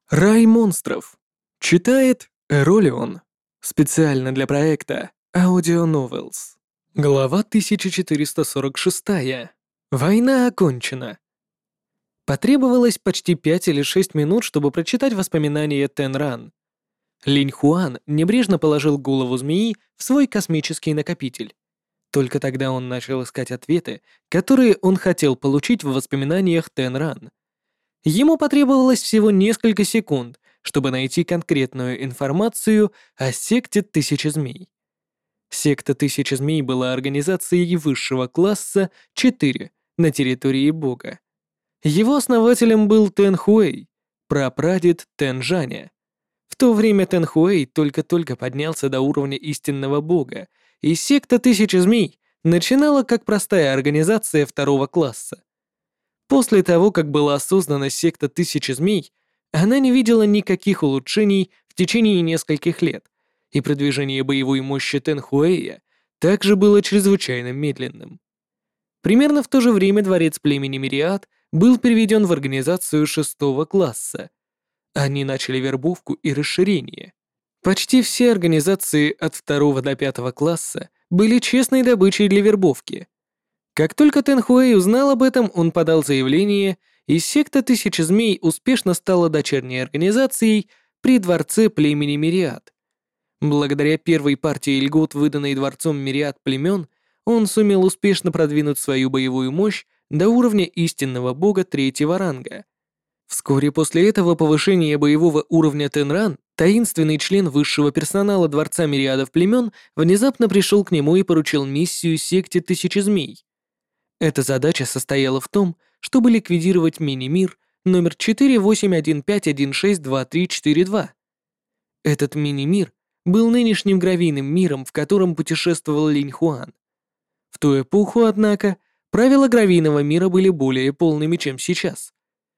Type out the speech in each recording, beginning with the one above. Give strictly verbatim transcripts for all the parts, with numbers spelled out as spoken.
Рай монстров. Читает Эролион. Специально для проекта Audio Novels. Глава тысяча четыреста сорок шесть. Война окончена. Потребовалось почти пять или шесть минут, чтобы прочитать воспоминания Тенран. Линь Хуан небрежно положил голову змеи в свой космический накопитель. Только тогда он начал искать ответы, которые он хотел получить в воспоминаниях Тенран. Ему потребовалось всего несколько секунд, чтобы найти конкретную информацию о секте Тысячи Змей. Секта Тысячи Змей была организацией высшего класса четыре на территории Бога. Его основателем был Тэн Хуэй, прапрадед Тэн Жаня. В то время Тэн Хуэй только-только поднялся до уровня истинного Бога, и секта Тысячи Змей начинала как простая организация второго класса. После того, как была создана секта Тысячи Змей, она не видела никаких улучшений в течение нескольких лет, и продвижение боевой мощи Тэнхуэя также было чрезвычайно медленным. Примерно в то же время дворец племени Мириад был переведен в организацию шестого класса. Они начали вербовку и расширение. Почти все организации от второго до пятого класса были честной добычей для вербовки. Как только Тэнхуэй узнал об этом, он подал заявление, и секта Тысячи Змей успешно стала дочерней организацией при дворце племени Мириад. Благодаря первой партии льгот, выданной дворцом Мириад племен, он сумел успешно продвинуть свою боевую мощь до уровня истинного бога третьего ранга. Вскоре после этого повышения боевого уровня Тенран, таинственный член высшего персонала дворца Мириадов племен внезапно пришел к нему и поручил миссию секте Тысячи Змей. Эта задача состояла в том, чтобы ликвидировать мини-мир номер четыре восемь один пять один шесть два три четыре два. Этот мини-мир был нынешним гравийным миром, в котором путешествовал Линь Хуан. В ту эпоху, однако, правила гравийного мира были более полными, чем сейчас.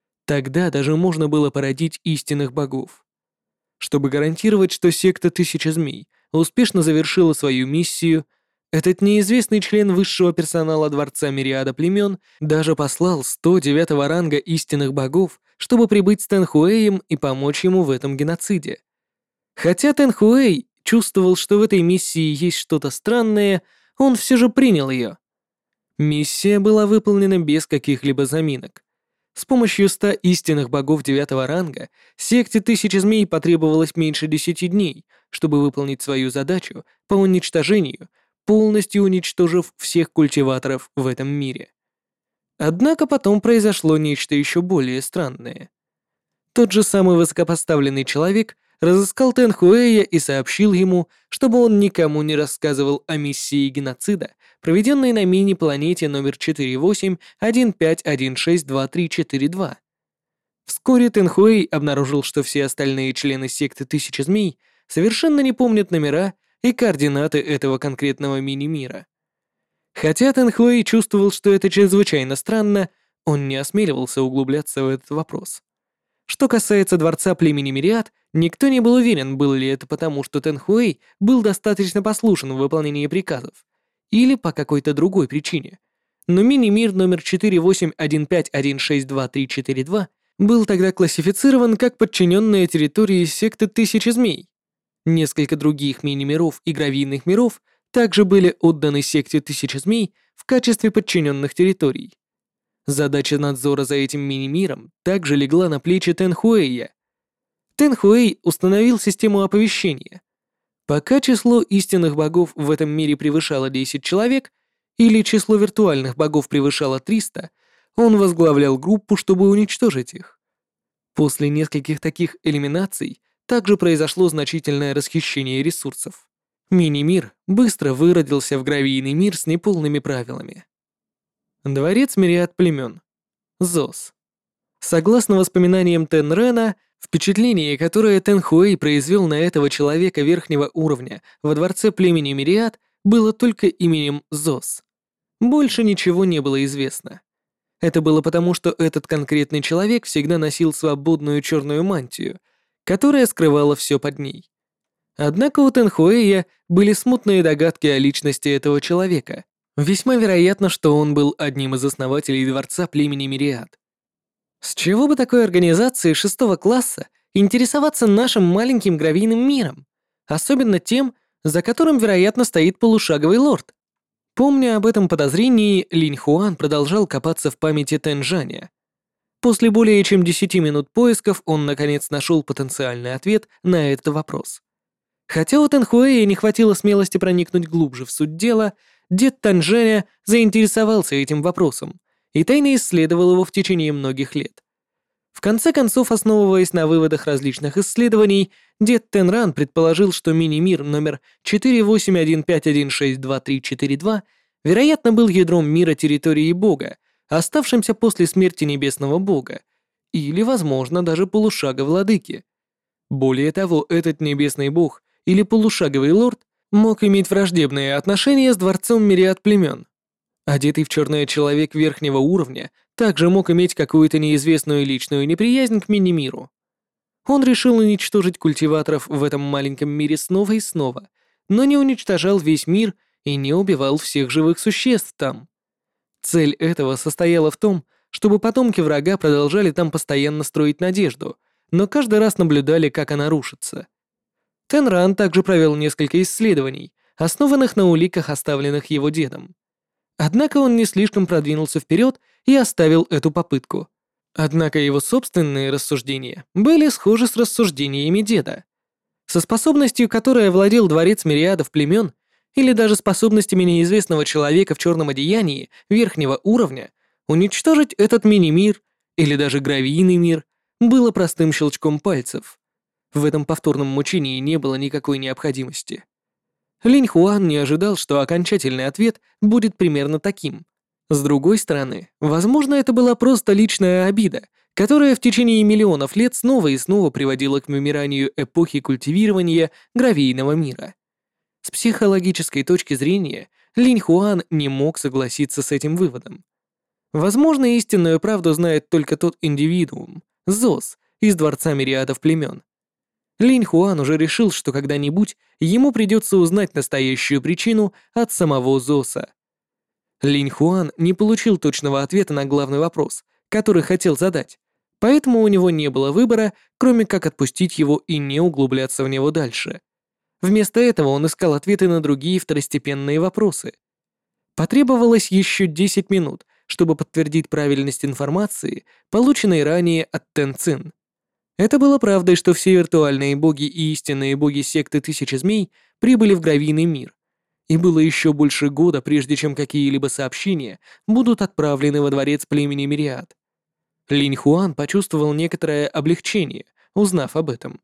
Тогда даже можно было породить истинных богов. Чтобы гарантировать, что секта Тысячи Змей успешно завершила свою миссию, этот неизвестный член высшего персонала дворца Мириада племен даже послал сто девятого ранга истинных богов, чтобы прибыть с Тэнхуэем и помочь ему в этом геноциде. Хотя Тэнхуэй чувствовал, что в этой миссии есть что-то странное, он все же принял ее. Миссия была выполнена без каких-либо заминок. С помощью ста истинных богов девятого ранга секте Тысячи Змей потребовалось меньше десяти дней, чтобы выполнить свою задачу по уничтожению, полностью уничтожив всех культиваторов в этом мире. Однако потом произошло нечто еще более странное. Тот же самый высокопоставленный человек разыскал Тэнхуэя и сообщил ему, чтобы он никому не рассказывал о миссии геноцида, проведенной на мини-планете номер четыре восемь один пять один шесть два три четыре два. Вскоре Тэнхуэй обнаружил, что все остальные члены секты Тысячи Змей совершенно не помнят номера и координаты этого конкретного мини-мира. Хотя Тэнхуэй чувствовал, что это чрезвычайно странно, он не осмеливался углубляться в этот вопрос. Что касается дворца племени Мириад, никто не был уверен, было ли это потому, что Тэнхуэй был достаточно послушен в выполнении приказов, или по какой-то другой причине. Но мини-мир номер четыре восемь один пять один шесть два три четыре два был тогда классифицирован как подчиненная территории секты Тысячи Змей. Несколько других мини-миров и гравийных миров также были отданы секте Тысячи Змей в качестве подчиненных территорий. Задача надзора за этим мини-миром также легла на плечи Тэнхуэя. Тэнхуэй установил систему оповещения. Пока число истинных богов в этом мире превышало десять человек, или число виртуальных богов превышало триста, он возглавлял группу, чтобы уничтожить их. После нескольких таких элиминаций также произошло значительное расхищение ресурсов. Мини-мир быстро выродился в гравийный мир с неполными правилами. Дворец Мириад племен. ЗОС. Согласно воспоминаниям Тенрена, впечатление, которое Тэнхуэй произвел на этого человека верхнего уровня во дворце племени Мириад, было только именем ЗОС. Больше ничего не было известно. Это было потому, что этот конкретный человек всегда носил свободную черную мантию, которая скрывала все под ней. Однако у Тэнхуэя были смутные догадки о личности этого человека. Весьма вероятно, что он был одним из основателей дворца племени Мириад. С чего бы такой организации шестого класса интересоваться нашим маленьким гравийным миром, особенно тем, за которым, вероятно, стоит полушаговый лорд. Помня об этом подозрении, Линь Хуан продолжал копаться в памяти Тэнь-Жаня. После более чем десяти минут поисков он наконец нашел потенциальный ответ на этот вопрос. Хотя у Тэньхуэя не хватило смелости проникнуть глубже в суть дела, дед Тэнь-Жаня заинтересовался этим вопросом и тайно исследовал его в течение многих лет. В конце концов, основываясь на выводах различных исследований, дед Тенран предположил, что мини-мир номер четыре восемь один пять один шесть два три четыре два вероятно был ядром мира территории Бога, оставшимся после смерти небесного Бога, или, возможно, даже полушага владыки. Более того, этот небесный бог или полушаговый лорд мог иметь враждебные отношения с дворцом мириад племен. Одетый в черное человек верхнего уровня также мог иметь какую-то неизвестную личную неприязнь к мини-миру. Он решил уничтожить культиваторов в этом маленьком мире снова и снова, но не уничтожал весь мир и не убивал всех живых существ там. Цель этого состояла в том, чтобы потомки врага продолжали там постоянно строить надежду, но каждый раз наблюдали, как она рушится. Тенран также провел несколько исследований, основанных на уликах, оставленных его дедом. Однако он не слишком продвинулся вперед и оставил эту попытку. Однако его собственные рассуждения были схожи с рассуждениями деда. Со способностью, которой владел дворец мириадов племен, или даже способностями неизвестного человека в черном одеянии верхнего уровня, уничтожить этот мини-мир или даже гравийный мир было простым щелчком пальцев. В этом повторном мучении не было никакой необходимости. Линь Хуан не ожидал, что окончательный ответ будет примерно таким. С другой стороны, возможно, это была просто личная обида, которая в течение миллионов лет снова и снова приводила к вымиранию эпохи культивирования гравийного мира. С психологической точки зрения, Линь Хуан не мог согласиться с этим выводом. Возможно, истинную правду знает только тот индивидуум, Зос, из Дворца Мириадов Племен. Линь Хуан уже решил, что когда-нибудь ему придется узнать настоящую причину от самого Зоса. Линь Хуан не получил точного ответа на главный вопрос, который хотел задать, поэтому у него не было выбора, кроме как отпустить его и не углубляться в него дальше. Вместо этого он искал ответы на другие второстепенные вопросы. Потребовалось еще десять минут, чтобы подтвердить правильность информации, полученной ранее от Тэн Цин. Это было правдой, что все виртуальные боги и истинные боги секты Тысячи Змей прибыли в гравийный мир, и было еще больше года, прежде чем какие-либо сообщения будут отправлены во дворец племени Мириад. Линь Хуан почувствовал некоторое облегчение, узнав об этом.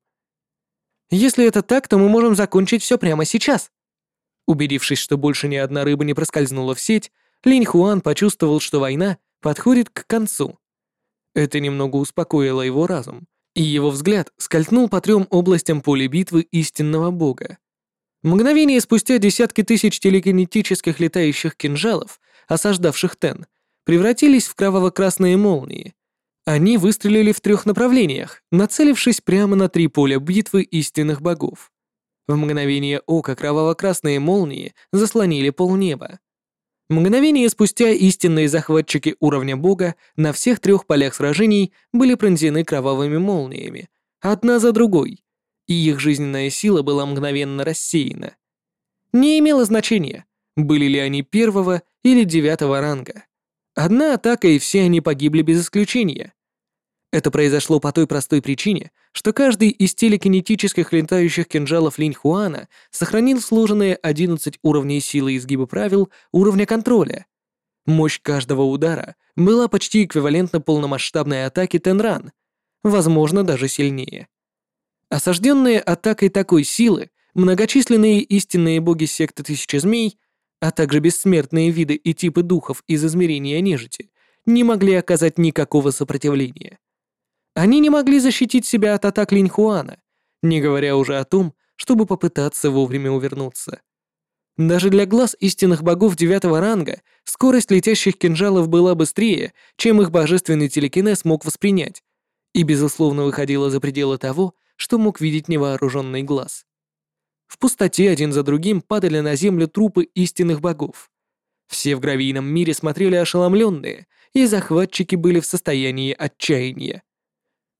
«Если это так, то мы можем закончить все прямо сейчас». Убедившись, что больше ни одна рыба не проскользнула в сеть, Линь Хуан почувствовал, что война подходит к концу. Это немного успокоило его разум, и его взгляд скользнул по трем областям поля битвы истинного бога. Мгновение спустя десятки тысяч телекинетических летающих кинжалов, осаждавших Тэн, превратились в кроваво-красные молнии. Они выстрелили в трех направлениях, нацелившись прямо на три поля битвы истинных богов. В мгновение ока кроваво-красные молнии заслонили полнеба. Мгновение спустя истинные захватчики уровня бога на всех трех полях сражений были пронзены кровавыми молниями, одна за другой, и их жизненная сила была мгновенно рассеяна. Не имело значения, были ли они первого или девятого ранга. Одна атака, и все они погибли без исключения. Это произошло по той простой причине, что каждый из телекинетических летающих кинжалов Линь Хуана сохранил сложенные одиннадцать уровней силы изгиба правил уровня контроля. Мощь каждого удара была почти эквивалентна полномасштабной атаке Тенран, возможно, даже сильнее. Осажденные атакой такой силы, многочисленные истинные боги секты Тысячи Змей, а также бессмертные виды и типы духов из измерения нежити, не могли оказать никакого сопротивления. Они не могли защитить себя от атак Линь Хуана, не говоря уже о том, чтобы попытаться вовремя увернуться. Даже для глаз истинных богов девятого ранга скорость летящих кинжалов была быстрее, чем их божественный телекинез мог воспринять, и, безусловно, выходила за пределы того, что мог видеть невооруженный глаз. В пустоте один за другим падали на землю трупы истинных богов. Все в гравийном мире смотрели ошеломленные, и захватчики были в состоянии отчаяния.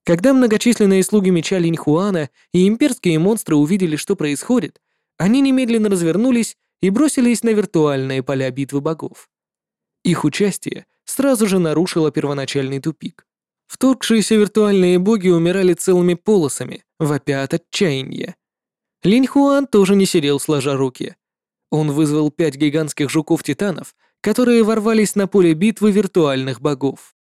Когда многочисленные слуги меча Линьхуана и имперские монстры увидели, что происходит, они немедленно развернулись и бросились на виртуальные поля битвы богов. Их участие сразу же нарушило первоначальный тупик. Вторгшиеся виртуальные боги умирали целыми полосами, вопя от отчаяния. Линьхуан тоже не сидел сложа руки. Он вызвал пять гигантских жуков-титанов, которые ворвались на поле битвы виртуальных богов.